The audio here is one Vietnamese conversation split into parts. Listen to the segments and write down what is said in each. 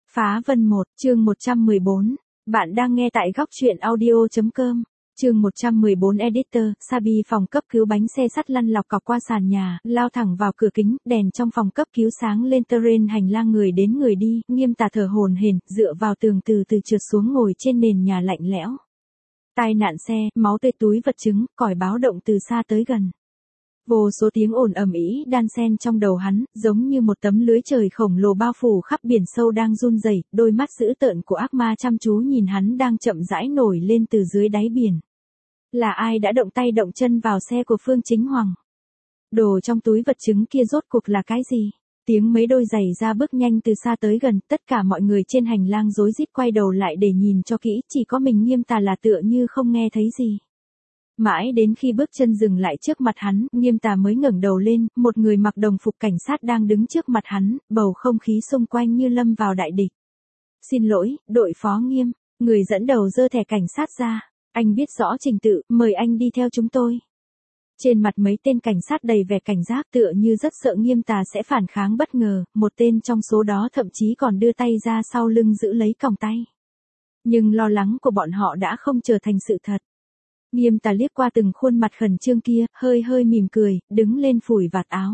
Phá Vân 1, chương 114. Bạn đang nghe tại góc truyện audio.com. Chương 114 Editor, Sabi phòng cấp cứu bánh xe sắt lăn lọc cọc qua sàn nhà, lao thẳng vào cửa kính, đèn trong phòng cấp cứu sáng lên terrain hành lang người đến người đi, Nghiêm Tà thở hổn hển, dựa vào tường từ từ trượt xuống ngồi trên nền nhà lạnh lẽo. Tai nạn xe, máu tươi túi vật chứng, còi báo động từ xa tới gần. Vô số tiếng ồn ầm ĩ đan xen trong đầu hắn, giống như một tấm lưới trời khổng lồ bao phủ khắp biển sâu đang run rẩy, đôi mắt dữ tợn của ác ma chăm chú nhìn hắn đang chậm rãi nổi lên từ dưới đáy biển. Là ai đã động tay động chân vào xe của Phương Chính Hoàng? Đồ trong túi vật chứng kia rốt cuộc là cái gì? Tiếng mấy đôi giày ra bước nhanh từ xa tới gần, tất cả mọi người trên hành lang rối rít quay đầu lại để nhìn cho kỹ, chỉ có mình Nghiêm Tà là tựa như không nghe thấy gì. Mãi đến khi bước chân dừng lại trước mặt hắn, Nghiêm Tà mới ngẩng đầu lên, một người mặc đồng phục cảnh sát đang đứng trước mặt hắn, bầu không khí xung quanh như lâm vào đại địch. Xin lỗi, đội phó Nghiêm, người dẫn đầu giơ thẻ cảnh sát ra. Anh biết rõ trình tự, mời anh đi theo chúng tôi. Trên mặt mấy tên cảnh sát đầy vẻ cảnh giác tựa như rất sợ Nghiêm Tà sẽ phản kháng bất ngờ, một tên trong số đó thậm chí còn đưa tay ra sau lưng giữ lấy còng tay. Nhưng lo lắng của bọn họ đã không trở thành sự thật. Nghiêm Tà liếc qua từng khuôn mặt khẩn trương kia, hơi mỉm cười, đứng lên phủi vạt áo.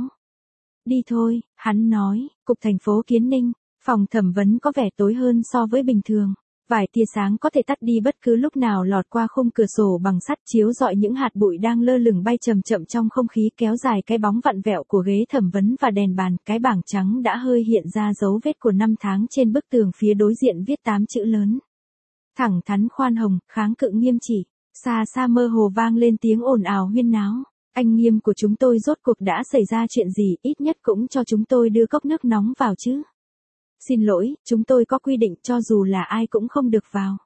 Đi thôi, hắn nói, cục thành phố Kiến Ninh, phòng thẩm vấn có vẻ tối hơn so với bình thường. Vài tia sáng có thể tắt đi bất cứ lúc nào lọt qua khung cửa sổ bằng sắt chiếu rọi những hạt bụi đang lơ lửng bay chậm chậm trong không khí, kéo dài cái bóng vặn vẹo của ghế thẩm vấn và đèn bàn, cái bảng trắng đã hơi hiện ra dấu vết của năm tháng trên bức tường phía đối diện viết 8 chữ lớn. Thẳng thắn khoan hồng, kháng cự nghiêm chỉ. Xa xa mơ hồ vang lên tiếng ồn ào huyên náo. Anh Nghiêm của chúng tôi rốt cuộc đã xảy ra chuyện gì, ít nhất cũng cho chúng tôi đưa cốc nước nóng vào chứ. Xin lỗi, chúng tôi có quy định cho dù là ai cũng không được vào.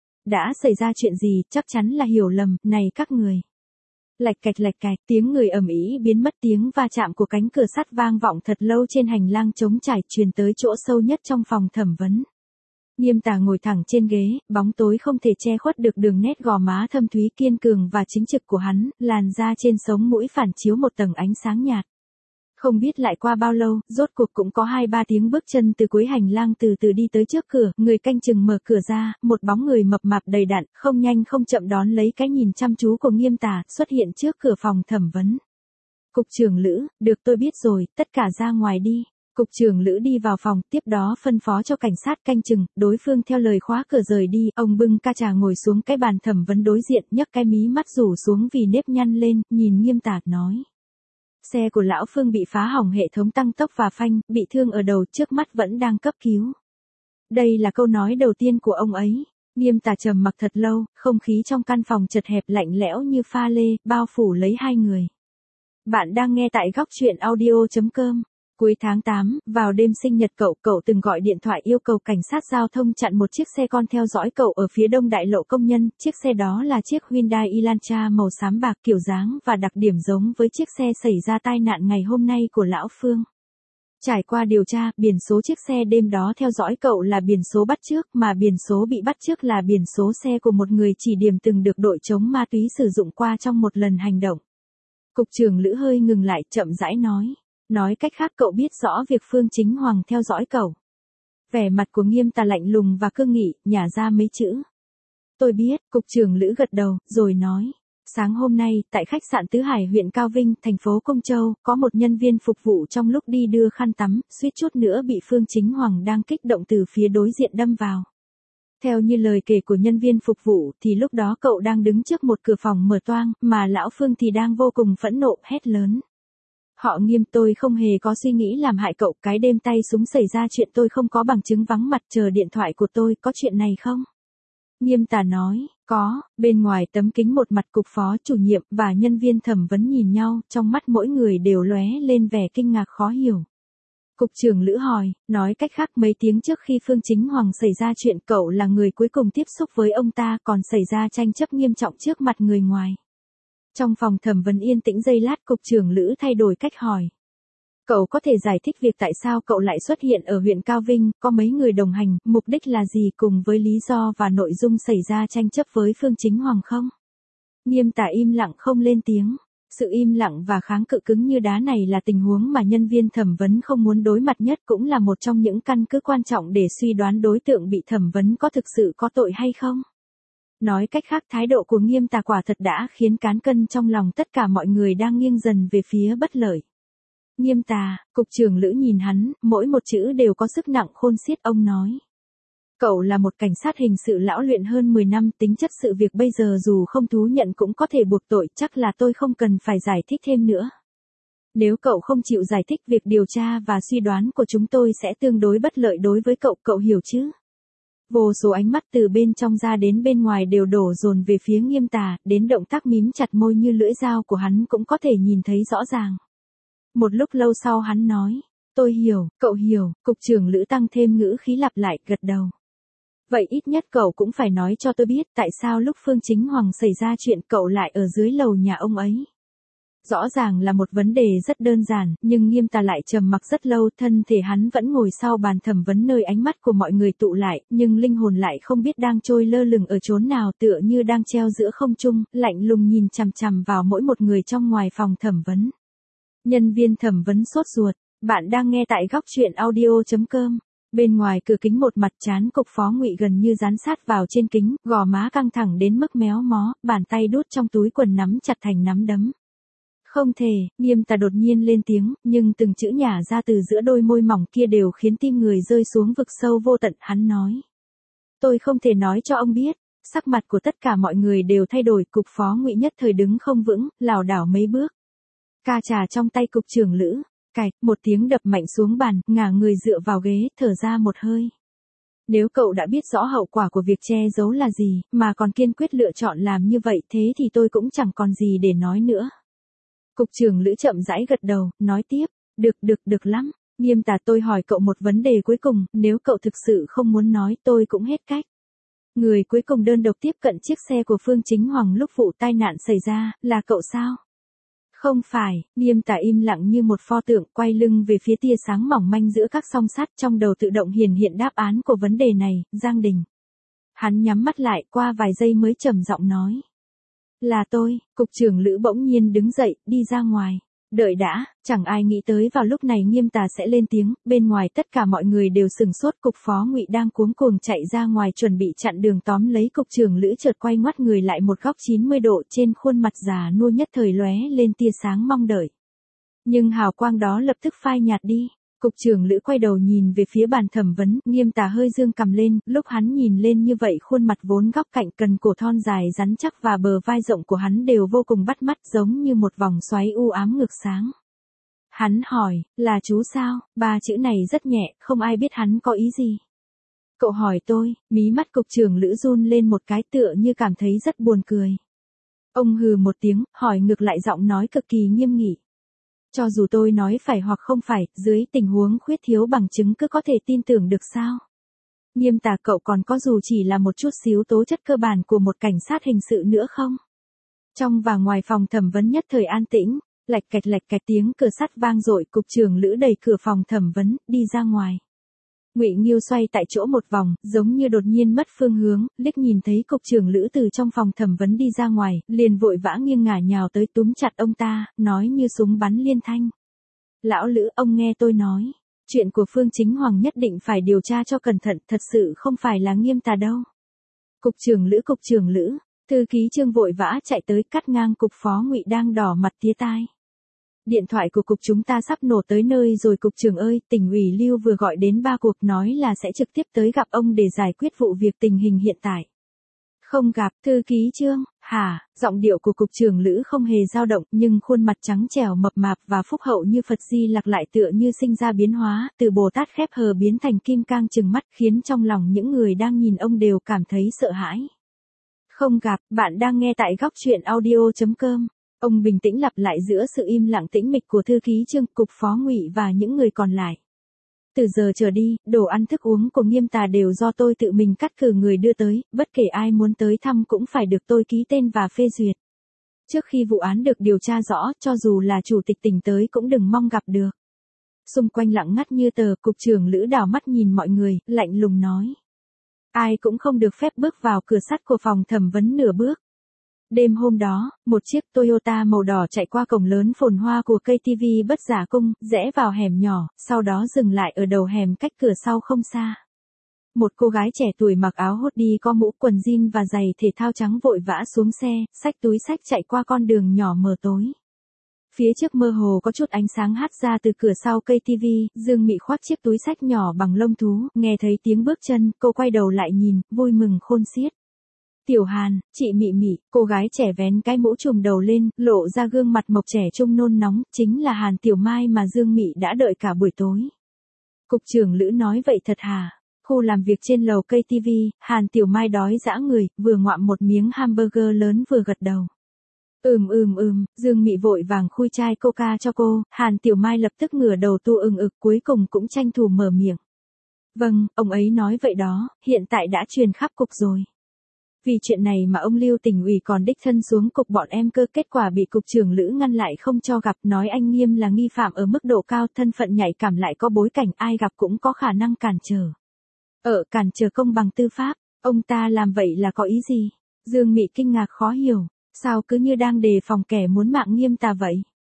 Đã xảy ra chuyện gì, chắc chắn là hiểu lầm, này các người. Lạch cạch, tiếng người ầm ĩ biến mất, tiếng va chạm của cánh cửa sắt vang vọng thật lâu trên hành lang trống trải, truyền tới chỗ sâu nhất trong phòng thẩm vấn. Nghiêm Tà ngồi thẳng trên ghế, bóng tối không thể che khuất được đường nét gò má thâm thúy kiên cường và chính trực của hắn, làn da trên sống mũi phản chiếu một tầng ánh sáng nhạt. Không biết lại qua bao lâu, rốt cuộc cũng có 2-3 tiếng bước chân từ cuối hành lang từ từ đi tới trước cửa, người canh chừng mở cửa ra, một bóng người mập mạp đầy đặn, không nhanh không chậm đón lấy cái nhìn chăm chú của Nghiêm Tà, xuất hiện trước cửa phòng thẩm vấn. Cục trưởng Lữ, được tôi biết rồi, tất cả ra ngoài đi. Cục trưởng Lữ đi vào phòng, tiếp đó phân phó cho cảnh sát canh chừng, đối phương theo lời khóa cửa rời đi, ông bưng ca trà ngồi xuống cái bàn thẩm vấn đối diện, nhấc cái mí mắt rủ xuống vì nếp nhăn lên, nhìn Nghiêm Tà nói. Xe của lão Phương bị phá hỏng hệ thống tăng tốc và phanh, bị thương ở đầu, trước mắt vẫn đang cấp cứu. Đây là câu nói đầu tiên của ông ấy. Nghiêm Tà trầm mặc thật lâu, không khí trong căn phòng chật hẹp lạnh lẽo như pha lê, bao phủ lấy hai người. Bạn đang nghe tại góc truyện audio.com. Cuối tháng 8, vào đêm sinh nhật cậu từng gọi điện thoại yêu cầu cảnh sát giao thông chặn một chiếc xe con theo dõi cậu ở phía đông đại lộ Công Nhân, chiếc xe đó là chiếc Hyundai Elantra màu xám bạc, kiểu dáng và đặc điểm giống với chiếc xe xảy ra tai nạn ngày hôm nay của lão Phương. Trải qua điều tra, biển số chiếc xe đêm đó theo dõi cậu là biển số bắt chước, mà biển số bị bắt chước là biển số xe của một người chỉ điểm từng được đội chống ma túy sử dụng qua trong một lần hành động. Cục trưởng Lữ hơi ngừng lại, chậm rãi nói. Nói cách khác cậu biết rõ việc Phương Chính Hoàng theo dõi cậu. Vẻ mặt của Nghiêm Tà lạnh lùng và cương nghị, nhả ra mấy chữ. Tôi biết, cục trưởng Lữ gật đầu, rồi nói. Sáng hôm nay, tại khách sạn Tứ Hải huyện Cao Vinh, thành phố Công Châu, có một nhân viên phục vụ trong lúc đi đưa khăn tắm, suýt chút nữa bị Phương Chính Hoàng đang kích động từ phía đối diện đâm vào. Theo như lời kể của nhân viên phục vụ, thì lúc đó cậu đang đứng trước một cửa phòng mở toang, mà lão Phương thì đang vô cùng phẫn nộ, hét lớn. Họ Nghiêm, tôi không hề có suy nghĩ làm hại cậu, cái đêm tay súng xảy ra chuyện tôi không có bằng chứng vắng mặt, chờ điện thoại của tôi, có chuyện này không? Nghiêm Tà nói, có, bên ngoài tấm kính một mặt cục phó chủ nhiệm và nhân viên thẩm vấn nhìn nhau, trong mắt mỗi người đều lóe lên vẻ kinh ngạc khó hiểu. Cục trưởng Lữ hỏi, nói cách khác mấy tiếng trước khi Phương Chính Hoàng xảy ra chuyện cậu là người cuối cùng tiếp xúc với ông ta, còn xảy ra tranh chấp nghiêm trọng trước mặt người ngoài. Trong phòng thẩm vấn yên tĩnh giây lát, cục trưởng Lữ thay đổi cách hỏi. Cậu có thể giải thích việc tại sao cậu lại xuất hiện ở huyện Cao Vinh, có mấy người đồng hành, mục đích là gì cùng với lý do và nội dung xảy ra tranh chấp với Phương Chính Hoàng không? Nghiêm Tà im lặng không lên tiếng. Sự im lặng và kháng cự cứng như đá này là tình huống mà nhân viên thẩm vấn không muốn đối mặt nhất, cũng là một trong những căn cứ quan trọng để suy đoán đối tượng bị thẩm vấn có thực sự có tội hay không. Nói cách khác, thái độ của Nghiêm Tà quả thật đã khiến cán cân trong lòng tất cả mọi người đang nghiêng dần về phía bất lợi. Nghiêm Tà, cục trưởng Lữ nhìn hắn, mỗi một chữ đều có sức nặng khôn xiết. Ông nói. Cậu là một cảnh sát hình sự lão luyện hơn 10 năm, tính chất sự việc bây giờ dù không thú nhận cũng có thể buộc tội, chắc là tôi không cần phải giải thích thêm nữa. Nếu cậu không chịu giải thích, việc điều tra và suy đoán của chúng tôi sẽ tương đối bất lợi đối với cậu, cậu hiểu chứ? Vô số ánh mắt từ bên trong ra đến bên ngoài đều đổ dồn về phía Nghiêm Tà, đến động tác mím chặt môi như lưỡi dao của hắn cũng có thể nhìn thấy rõ ràng. Một lúc lâu sau hắn nói, tôi hiểu, cậu hiểu. Cục trưởng Lữ tăng thêm ngữ khí lặp lại, gật đầu. Vậy ít nhất cậu cũng phải nói cho tôi biết tại sao lúc Phương Chính Hoàng xảy ra chuyện cậu lại ở dưới lầu nhà ông ấy. Rõ ràng là một vấn đề rất đơn giản, nhưng Nghiêm Tà lại trầm mặc rất lâu, thân thể hắn vẫn ngồi sau bàn thẩm vấn nơi ánh mắt của mọi người tụ lại, nhưng linh hồn lại không biết đang trôi lơ lửng ở chốn nào, tựa như đang treo giữa không trung, lạnh lùng nhìn chằm chằm vào mỗi một người trong ngoài phòng thẩm vấn. Nhân viên thẩm vấn sốt ruột, bạn đang nghe tại góc truyện audio.com. Bên ngoài cửa kính một mặt trán cục phó Ngụy gần như dán sát vào trên kính, gò má căng thẳng đến mức méo mó, bàn tay đút trong túi quần nắm chặt thành nắm đấm. Không thể, Nghiêm Tà đột nhiên lên tiếng, nhưng từng chữ nhả ra từ giữa đôi môi mỏng kia đều khiến tim người rơi xuống vực sâu vô tận. Hắn nói. Tôi không thể nói cho ông biết. Sắc mặt của tất cả mọi người đều thay đổi, cục phó Ngụy nhất thời đứng không vững, lảo đảo mấy bước. Ca trà trong tay cục trưởng Lữ, cạch, một tiếng đập mạnh xuống bàn, ngả người dựa vào ghế, thở ra một hơi. Nếu cậu đã biết rõ hậu quả của việc che giấu là gì, mà còn kiên quyết lựa chọn làm như vậy, thế thì tôi cũng chẳng còn gì để nói nữa. Cục trưởng Lữ chậm rãi gật đầu, nói tiếp, được lắm. Nghiêm Tà, tôi hỏi cậu một vấn đề cuối cùng, nếu cậu thực sự không muốn nói tôi cũng hết cách. Người cuối cùng đơn độc tiếp cận chiếc xe của Phương Chính Hoàng lúc vụ tai nạn xảy ra, là cậu sao? Không phải. Nghiêm Tà im lặng như một pho tượng, quay lưng về phía tia sáng mỏng manh giữa các song sắt, trong đầu tự động hiển hiện đáp án của vấn đề này, Giang Đình. Hắn nhắm mắt lại, qua vài giây mới trầm giọng nói. Là tôi. Cục trưởng Lữ bỗng nhiên đứng dậy, đi ra ngoài. Đợi đã, chẳng ai nghĩ tới vào lúc này Nghiêm Tà sẽ lên tiếng, bên ngoài tất cả mọi người đều sừng sốt. Cục phó Ngụy đang cuống cuồng chạy ra ngoài chuẩn bị chặn đường tóm lấy cục trưởng Lữ, chợt quay ngoắt người lại một góc 90 độ, trên khuôn mặt già nua nhất thời lóe lên tia sáng mong đợi. Nhưng hào quang đó lập tức phai nhạt đi. Cục trưởng Lữ quay đầu nhìn về phía bàn thẩm vấn, Nghiêm Tà hơi dương cằm lên, lúc hắn nhìn lên như vậy khuôn mặt vốn góc cạnh, cần cổ thon dài rắn chắc và bờ vai rộng của hắn đều vô cùng bắt mắt, giống như một vòng xoáy u ám ngược sáng. Hắn hỏi, là chú sao? Ba chữ này rất nhẹ, không ai biết hắn có ý gì. Cậu hỏi tôi, mí mắt cục trưởng Lữ run lên một cái, tựa như cảm thấy rất buồn cười. Ông hừ một tiếng, hỏi ngược lại, giọng nói cực kỳ nghiêm nghị. Cho dù tôi nói phải hoặc không phải, dưới tình huống khuyết thiếu bằng chứng cứ có thể tin tưởng được sao? Nghiêm Tà, cậu còn có dù chỉ là một chút xíu tố chất cơ bản của một cảnh sát hình sự nữa không? Trong và ngoài phòng thẩm vấn nhất thời an tĩnh, lạch cạch tiếng cửa sắt vang dội, cục trưởng Lữ đẩy cửa phòng thẩm vấn, đi ra ngoài. Ngụy Nghiêu xoay tại chỗ một vòng, giống như đột nhiên mất phương hướng, liếc nhìn thấy cục trưởng Lữ từ trong phòng thẩm vấn đi ra ngoài, liền vội vã nghiêng ngả nhào tới túm chặt ông ta, nói như súng bắn liên thanh. Lão Lữ, ông nghe tôi nói, chuyện của Phương Chính Hoàng nhất định phải điều tra cho cẩn thận, thật sự không phải là Nghiêm Tà đâu. Cục trưởng Lữ, thư ký Trương vội vã chạy tới, cắt ngang cục phó Ngụy đang đỏ mặt tía tai. Điện thoại của cục chúng ta sắp nổ tới nơi rồi cục trưởng ơi, tỉnh ủy Lưu vừa gọi đến 3 cuộc, nói là sẽ trực tiếp tới gặp ông để giải quyết vụ việc tình hình hiện tại. Không gặp, thư ký Trương, hả? Giọng điệu của cục trưởng Lữ không hề dao động, nhưng khuôn mặt trắng trẻo mập mạp và phúc hậu như Phật Di Lặc lại tựa như sinh ra biến hóa, từ Bồ Tát khép hờ biến thành kim cang trừng mắt, khiến trong lòng những người đang nhìn ông đều cảm thấy sợ hãi. Không gặp, bạn đang nghe tại góc truyện audio.com. Ông bình tĩnh lặp lại giữa sự im lặng tĩnh mịch của thư ký Trương, cục phó Ngụy và những người còn lại. Từ giờ trở đi, đồ ăn thức uống của Nghiêm Tà đều do tôi tự mình cắt cử người đưa tới, bất kể ai muốn tới thăm cũng phải được tôi ký tên và phê duyệt. Trước khi vụ án được điều tra rõ, cho dù là chủ tịch tỉnh tới cũng đừng mong gặp được. Xung quanh lặng ngắt như tờ, cục trưởng Lữ đảo mắt nhìn mọi người, lạnh lùng nói. Ai cũng không được phép bước vào cửa sắt của phòng thẩm vấn nửa bước. Đêm hôm đó, một chiếc Toyota màu đỏ chạy qua cổng lớn phồn hoa của KTV Bất Giả Cung, rẽ vào hẻm nhỏ, sau đó dừng lại ở đầu hẻm cách cửa sau không xa. Một cô gái trẻ tuổi mặc áo hoodie có mũ quần jean và giày thể thao trắng vội vã xuống xe, xách túi xách chạy qua con đường nhỏ mờ tối. Phía trước mơ hồ có chút ánh sáng hắt ra từ cửa sau KTV, Dương Mị khoác chiếc túi xách nhỏ bằng lông thú, nghe thấy tiếng bước chân, cô quay đầu lại nhìn, vui mừng khôn xiết. Tiểu Hàn, chị Mị Mị, cô gái trẻ vén cái mũ trùm đầu lên, lộ ra gương mặt mộc trẻ trung nôn nóng, chính là Hàn Tiểu Mai mà Dương Mị đã đợi cả buổi tối. Cục trưởng Lữ nói vậy thật hả? Khu làm việc trên lầu KTV, Hàn Tiểu Mai đói dã người, vừa ngoạm một miếng hamburger lớn vừa gật đầu. Dương Mị vội vàng khui chai coca cho cô, Hàn Tiểu Mai lập tức ngửa đầu tu cuối cùng cũng tranh thủ mở miệng. Vâng, ông ấy nói vậy đó, hiện tại đã truyền khắp cục rồi. Vì chuyện này mà ông Lưu Tỉnh ủy còn đích thân xuống cục bọn em cơ, kết quả bị cục trưởng Lữ ngăn lại không cho gặp, nói anh Nghiêm là nghi phạm ở mức độ cao, thân phận nhạy cảm lại có bối cảnh, ai gặp cũng có khả năng cản trở. Cản trở công bằng tư pháp, ông ta làm vậy là có ý gì? Dương Mị kinh ngạc khó hiểu, sao cứ như đang đề phòng kẻ muốn mạng Nghiêm ta vậy?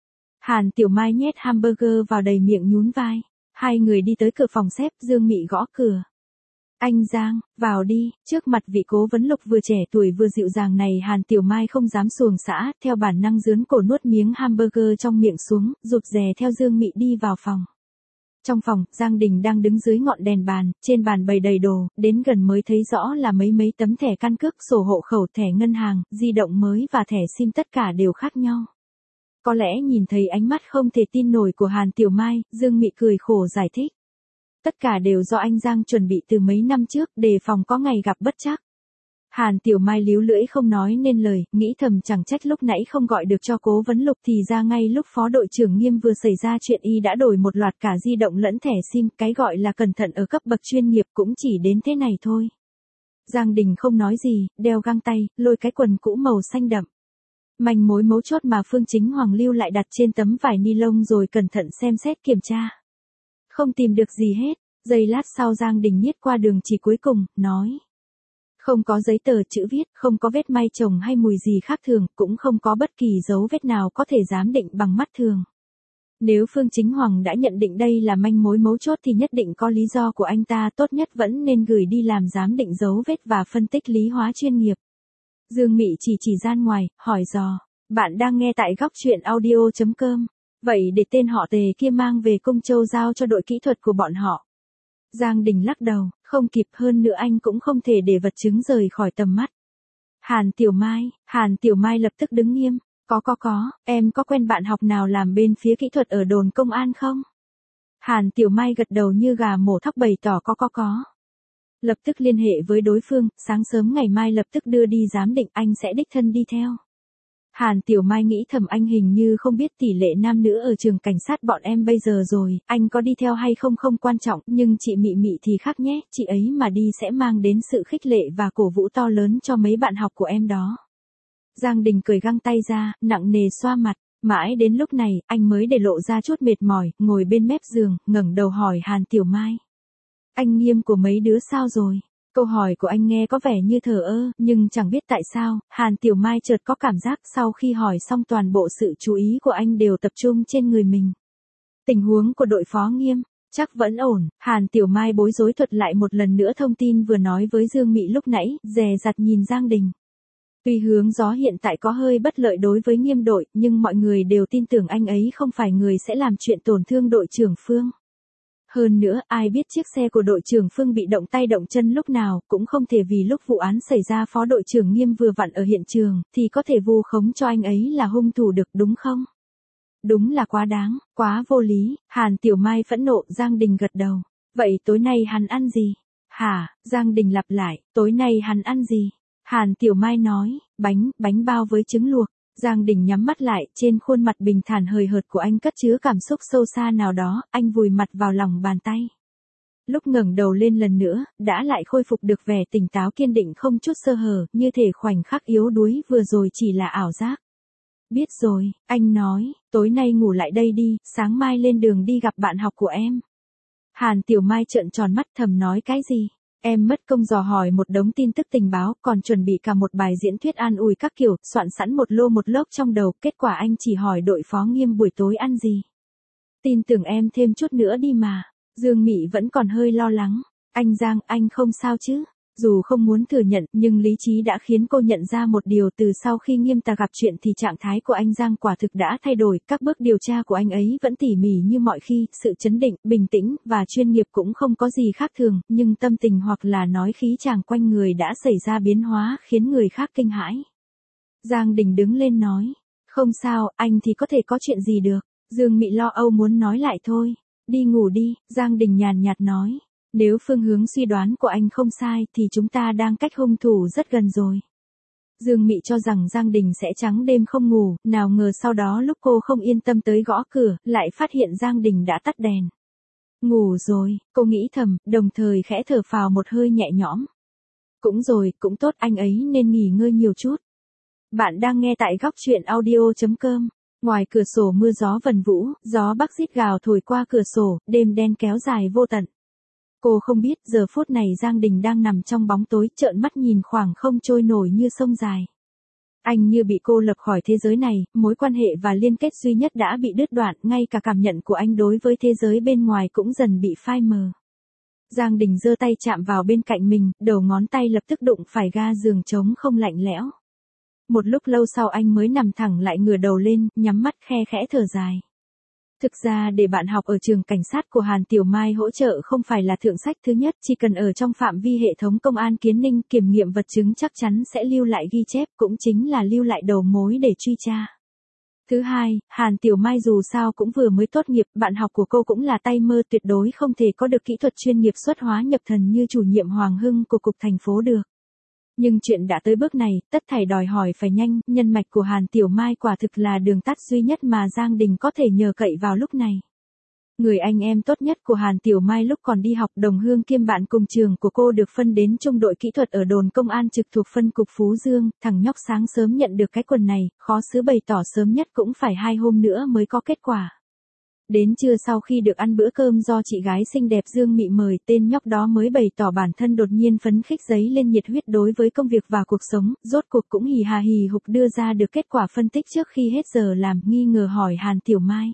Hàn Tiểu Mai nhét hamburger vào đầy miệng nhún vai. Hai người đi tới cửa phòng xếp, Dương Mị gõ cửa. Anh Giang, vào đi, trước mặt vị cố vấn Lục vừa trẻ tuổi vừa dịu dàng này, Hàn Tiểu Mai không dám xuồng xã, theo bản năng giướn cổ nuốt miếng hamburger trong miệng xuống, rụt rè theo Dương Mị đi vào phòng. Trong phòng, Giang Đình đang đứng dưới ngọn đèn bàn, trên bàn bày đầy đồ, đến gần mới thấy rõ là mấy tấm thẻ căn cước, sổ hộ khẩu, thẻ ngân hàng, di động mới và thẻ SIM tất cả đều khác nhau. Có lẽ nhìn thấy ánh mắt không thể tin nổi của Hàn Tiểu Mai, Dương Mị cười khổ giải thích. Tất cả đều do anh Giang chuẩn bị từ mấy năm trước, đề phòng có ngày gặp bất trắc. Hàn Tiểu Mai líu lưỡi không nói nên lời, nghĩ thầm chẳng trách lúc nãy không gọi được cho cố vấn Lục, thì ra ngay lúc phó đội trưởng Nghiêm vừa xảy ra chuyện y đã đổi một loạt cả di động lẫn thẻ SIM, cái gọi là cẩn thận ở cấp bậc chuyên nghiệp cũng chỉ đến thế này thôi. Giang Đình không nói gì, đeo găng tay, lôi cái quần cũ màu xanh đậm. Manh mối mấu chốt mà Phương Chính Hoàng lưu lại đặt trên tấm vải ni lông rồi cẩn thận xem xét kiểm tra. Không tìm được gì hết, giây lát sau Giang Đình nhiết qua đường chỉ cuối cùng, nói. Không có giấy tờ chữ viết, không có vết may chồng hay mùi gì khác thường, cũng không có bất kỳ dấu vết nào có thể giám định bằng mắt thường. Nếu Phương Chính Hoàng đã nhận định đây là manh mối mấu chốt thì nhất định có lý do của anh ta, tốt nhất vẫn nên gửi đi làm giám định dấu vết và phân tích lý hóa chuyên nghiệp. Dương Mị chỉ gian ngoài, hỏi dò. Bạn đang nghe tại góc truyện audio.com. Vậy để tên họ Tề kia mang về Cung Châu giao cho đội kỹ thuật của bọn họ. Giang Đình lắc đầu, không kịp, hơn nữa anh cũng không thể để vật chứng rời khỏi tầm mắt. Hàn Tiểu Mai lập tức đứng nghiêm. Có, em có quen bạn học nào làm bên phía kỹ thuật ở đồn công an không? Hàn Tiểu Mai gật đầu như gà mổ thóc bày tỏ có. Lập tức liên hệ với đối phương, sáng sớm ngày mai lập tức đưa đi giám định, anh sẽ đích thân đi theo. Hàn Tiểu Mai nghĩ thầm anh hình như không biết tỷ lệ nam nữ ở trường cảnh sát bọn em bây giờ rồi, anh có đi theo hay không không quan trọng, nhưng chị Mị Mị thì khác nhé, chị ấy mà đi sẽ mang đến sự khích lệ và cổ vũ to lớn cho mấy bạn học của em đó. Giang Đình cười găng tay ra, nặng nề xoa mặt, mãi đến lúc này, anh mới để lộ ra chút mệt mỏi, ngồi bên mép giường, ngẩng đầu hỏi Hàn Tiểu Mai. Anh Nghiêm của mấy đứa sao rồi? Câu hỏi của anh nghe có vẻ như thờ ơ, nhưng chẳng biết tại sao, Hàn Tiểu Mai chợt có cảm giác sau khi hỏi xong toàn bộ sự chú ý của anh đều tập trung trên người mình. Tình huống của đội phó Nghiêm, chắc vẫn ổn, Hàn Tiểu Mai bối rối thuật lại một lần nữa thông tin vừa nói với Dương Mị lúc nãy, dè dặt nhìn Giang Đình. Tuy hướng gió hiện tại có hơi bất lợi đối với Nghiêm đội, nhưng mọi người đều tin tưởng anh ấy không phải người sẽ làm chuyện tổn thương đội trưởng Phương. Hơn nữa, ai biết chiếc xe của đội trưởng Phương bị động tay động chân lúc nào, cũng không thể vì lúc vụ án xảy ra phó đội trưởng Nghiêm vừa vặn ở hiện trường, thì có thể vu khống cho anh ấy là hung thủ được đúng không? Đúng là quá đáng, quá vô lý, Hàn Tiểu Mai phẫn nộ, Giang Đình gật đầu. Vậy tối nay hắn ăn gì? Hả, Giang Đình lặp lại, tối nay hắn ăn gì? Hàn Tiểu Mai nói, bánh bao với trứng luộc. Giang Đình nhắm mắt lại, trên khuôn mặt bình thản hời hợt của anh cất chứa cảm xúc sâu xa nào đó, anh vùi mặt vào lòng bàn tay. Lúc ngẩng đầu lên lần nữa, đã lại khôi phục được vẻ tỉnh táo kiên định không chút sơ hở, như thể khoảnh khắc yếu đuối vừa rồi chỉ là ảo giác. Biết rồi, anh nói, tối nay ngủ lại đây đi, sáng mai lên đường đi gặp bạn học của em. Hàn Tiểu Mai trợn tròn mắt thầm nói cái gì? Em mất công dò hỏi một đống tin tức tình báo, còn chuẩn bị cả một bài diễn thuyết an ủi các kiểu, soạn sẵn một lô một lốc trong đầu, kết quả anh chỉ hỏi đội phó Nghiêm buổi tối ăn gì. Tin tưởng em thêm chút nữa đi mà. Dương Mị vẫn còn hơi lo lắng. Anh Giang, anh không sao chứ? Dù không muốn thừa nhận, nhưng lý trí đã khiến cô nhận ra một điều, từ sau khi Nghiêm Tà gặp chuyện thì trạng thái của anh Giang quả thực đã thay đổi, các bước điều tra của anh ấy vẫn tỉ mỉ như mọi khi, sự chấn định, bình tĩnh, và chuyên nghiệp cũng không có gì khác thường, nhưng tâm tình hoặc là nói khí chàng quanh người đã xảy ra biến hóa, khiến người khác kinh hãi. Giang Đình đứng lên nói, không sao, anh thì có thể có chuyện gì được. Dương Mị lo âu muốn nói lại thôi. Đi ngủ đi, Giang Đình nhàn nhạt nói. Nếu phương hướng suy đoán của anh không sai thì chúng ta đang cách hung thủ rất gần rồi. Dương Mị cho rằng Giang Đình sẽ trắng đêm không ngủ, nào ngờ sau đó lúc cô không yên tâm tới gõ cửa, lại phát hiện Giang Đình đã tắt đèn. Ngủ rồi, cô nghĩ thầm, đồng thời khẽ thở phào một hơi nhẹ nhõm. Cũng rồi, cũng tốt, anh ấy nên nghỉ ngơi nhiều chút. Bạn đang nghe tại góc truyện audio.com. Ngoài cửa sổ mưa gió vần vũ, gió bắc rít gào thổi qua cửa sổ, đêm đen kéo dài vô tận. Cô không biết giờ phút này Giang Đình đang nằm trong bóng tối, trợn mắt nhìn khoảng không trôi nổi như sông dài. Anh như bị cô lập khỏi thế giới này, mối quan hệ và liên kết duy nhất đã bị đứt đoạn, ngay cả cảm nhận của anh đối với thế giới bên ngoài cũng dần bị phai mờ. Giang Đình giơ tay chạm vào bên cạnh mình, đầu ngón tay lập tức đụng phải ga giường trống không lạnh lẽo. Một lúc lâu sau anh mới nằm thẳng lại, ngửa đầu lên, nhắm mắt khe khẽ thở dài. Thực ra để bạn học ở trường cảnh sát của Hàn Tiểu Mai hỗ trợ không phải là thượng sách thứ nhất, chỉ cần ở trong phạm vi hệ thống công an Kiến Ninh kiểm nghiệm vật chứng chắc chắn sẽ lưu lại ghi chép, cũng chính là lưu lại đầu mối để truy tra. Thứ hai, Hàn Tiểu Mai dù sao cũng vừa mới tốt nghiệp, bạn học của cô cũng là tay mơ, tuyệt đối không thể có được kỹ thuật chuyên nghiệp xuất hóa nhập thần như chủ nhiệm Hoàng Hưng của cục thành phố được. Nhưng chuyện đã tới bước này, tất thảy đòi hỏi phải nhanh, nhân mạch của Hàn Tiểu Mai quả thực là đường tắt duy nhất mà Giang Đình có thể nhờ cậy vào lúc này. Người anh em tốt nhất của Hàn Tiểu Mai lúc còn đi học, đồng hương kiêm bạn cùng trường của cô, được phân đến trung đội kỹ thuật ở đồn công an trực thuộc phân cục Phú Dương, thằng nhóc sáng sớm nhận được cái quần này, khó xứ bày tỏ sớm nhất cũng phải 2 hôm nữa mới có kết quả. Đến trưa sau khi được ăn bữa cơm do chị gái xinh đẹp Dương Mị mời, tên nhóc đó mới bày tỏ bản thân đột nhiên phấn khích dấy lên nhiệt huyết đối với công việc và cuộc sống, rốt cuộc cũng hì hà hì hục đưa ra được kết quả phân tích trước khi hết giờ làm, nghi ngờ hỏi Hàn Tiểu Mai.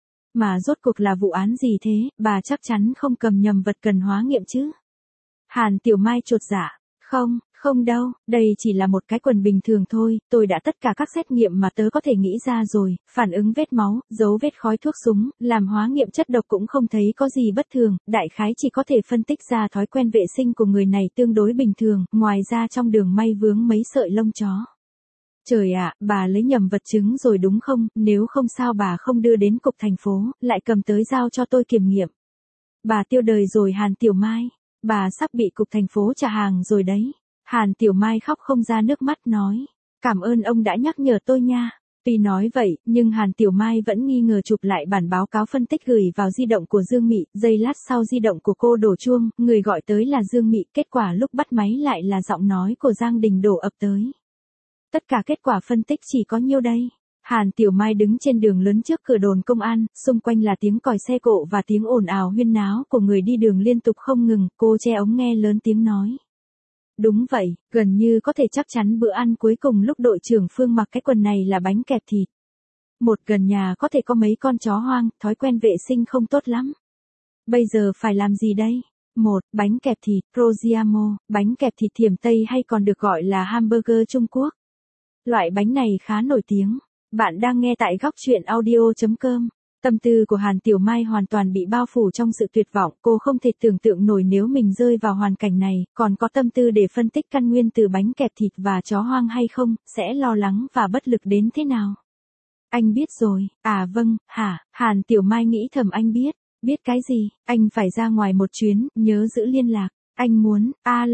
Mà rốt cuộc là vụ án gì thế, bà chắc chắn không cầm nhầm vật cần hóa nghiệm chứ? Hàn Tiểu Mai chột dạ, không đâu, đây chỉ là một cái quần bình thường thôi, tôi đã tất cả các xét nghiệm mà tớ có thể nghĩ ra rồi, phản ứng vết máu, dấu vết khói thuốc súng, làm hóa nghiệm chất độc cũng không thấy có gì bất thường, đại khái chỉ có thể phân tích ra thói quen vệ sinh của người này tương đối bình thường, ngoài ra trong đường may vướng mấy sợi lông chó. Trời ạ, bà lấy nhầm vật chứng rồi đúng không, nếu không sao bà không đưa đến cục thành phố, lại cầm tới giao cho tôi kiểm nghiệm. Bà tiêu đời rồi Hàn Tiểu Mai, bà sắp bị cục thành phố trả hàng rồi đấy. Hàn Tiểu Mai khóc không ra nước mắt nói, cảm ơn ông đã nhắc nhở tôi nha. Tuy nói vậy, nhưng Hàn Tiểu Mai vẫn nghi ngờ, chụp lại bản báo cáo phân tích gửi vào di động của Dương Mị, giây lát sau di động của cô đổ chuông, người gọi tới là Dương Mị, kết quả lúc bắt máy lại là giọng nói của Giang Đình đổ ập tới. Tất cả kết quả phân tích chỉ có nhiêu đây? Hàn Tiểu Mai đứng trên đường lớn trước cửa đồn công an, xung quanh là tiếng còi xe cộ và tiếng ồn ào huyên náo của người đi đường liên tục không ngừng, cô che ống nghe lớn tiếng nói. Đúng vậy, gần như có thể chắc chắn bữa ăn cuối cùng lúc đội trưởng Phương mặc cái quần này là bánh kẹp thịt. Một, gần nhà có thể có mấy con chó hoang, thói quen vệ sinh không tốt lắm. Bây giờ phải làm gì đây? Một, bánh kẹp thịt, Proziamo, bánh kẹp thịt thiểm Tây hay còn được gọi là hamburger Trung Quốc. Loại bánh này khá nổi tiếng. Bạn đang nghe tại góc truyện audio.com. Tâm tư của Hàn Tiểu Mai hoàn toàn bị bao phủ trong sự tuyệt vọng, cô không thể tưởng tượng nổi nếu mình rơi vào hoàn cảnh này, còn có tâm tư để phân tích căn nguyên từ bánh kẹp thịt và chó hoang hay không, sẽ lo lắng và bất lực đến thế nào. Anh biết rồi, à vâng, hả, Hàn Tiểu Mai nghĩ thầm, anh biết cái gì, anh phải ra ngoài một chuyến, nhớ giữ liên lạc. Anh muốn,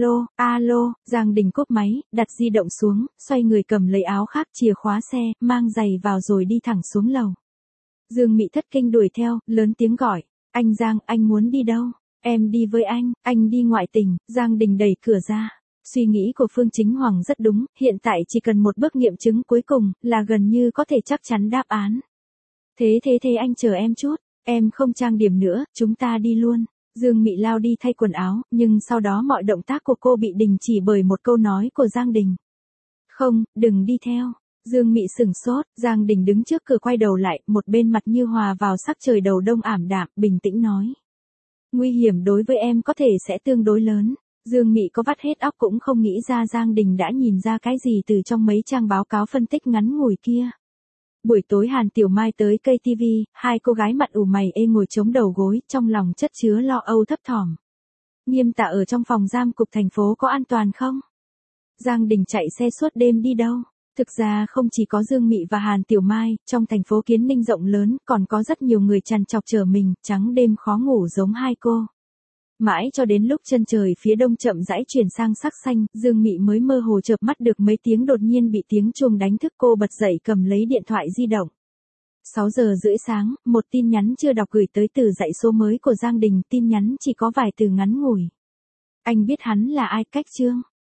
alo, Giang Đình cúp máy, đặt di động xuống, xoay người cầm lấy áo khác, chìa khóa xe, mang giày vào rồi đi thẳng xuống lầu. Dương Mị thất kinh đuổi theo, lớn tiếng gọi, anh Giang, anh muốn đi đâu? Em đi với anh đi ngoại tỉnh. Giang Đình đẩy cửa ra. Suy nghĩ của Phương Chính Hoàng rất đúng, hiện tại chỉ cần một bước nghiệm chứng cuối cùng, là gần như có thể chắc chắn đáp án. Thế anh chờ em chút, em không trang điểm nữa, chúng ta đi luôn. Dương Mị lao đi thay quần áo, nhưng sau đó mọi động tác của cô bị đình chỉ bởi một câu nói của Giang Đình. Không, đừng đi theo. Dương Mị sửng sốt, Giang Đình đứng trước cửa quay đầu lại, một bên mặt như hòa vào sắc trời đầu đông ảm đạm, bình tĩnh nói. Nguy hiểm đối với em có thể sẽ tương đối lớn. Dương Mị có vắt hết óc cũng không nghĩ ra Giang Đình đã nhìn ra cái gì từ trong mấy trang báo cáo phân tích ngắn ngủi kia. Buổi tối Hàn Tiểu Mai tới cây TV, hai cô gái mặt ủ mày ê ngồi chống đầu gối, trong lòng chất chứa lo âu thấp thỏm. Nghiêm Tạ ở trong phòng giam cục thành phố có an toàn không? Giang Đình chạy xe suốt đêm đi đâu? Thực ra không chỉ có Dương Mị và Hàn Tiểu Mai, trong thành phố Kiến Ninh rộng lớn, còn có rất nhiều người trằn trọc chờ mình, trắng đêm khó ngủ giống hai cô. Mãi cho đến lúc chân trời phía đông chậm rãi chuyển sang sắc xanh, Dương Mị mới mơ hồ chợp mắt được mấy tiếng, đột nhiên bị tiếng chuông đánh thức, cô bật dậy cầm lấy điện thoại di động. 6 giờ rưỡi sáng, một tin nhắn chưa đọc gửi tới từ dãy số mới của Giang Đình, tin nhắn chỉ có vài từ ngắn ngủi. Anh biết hắn là ai, cách Trương.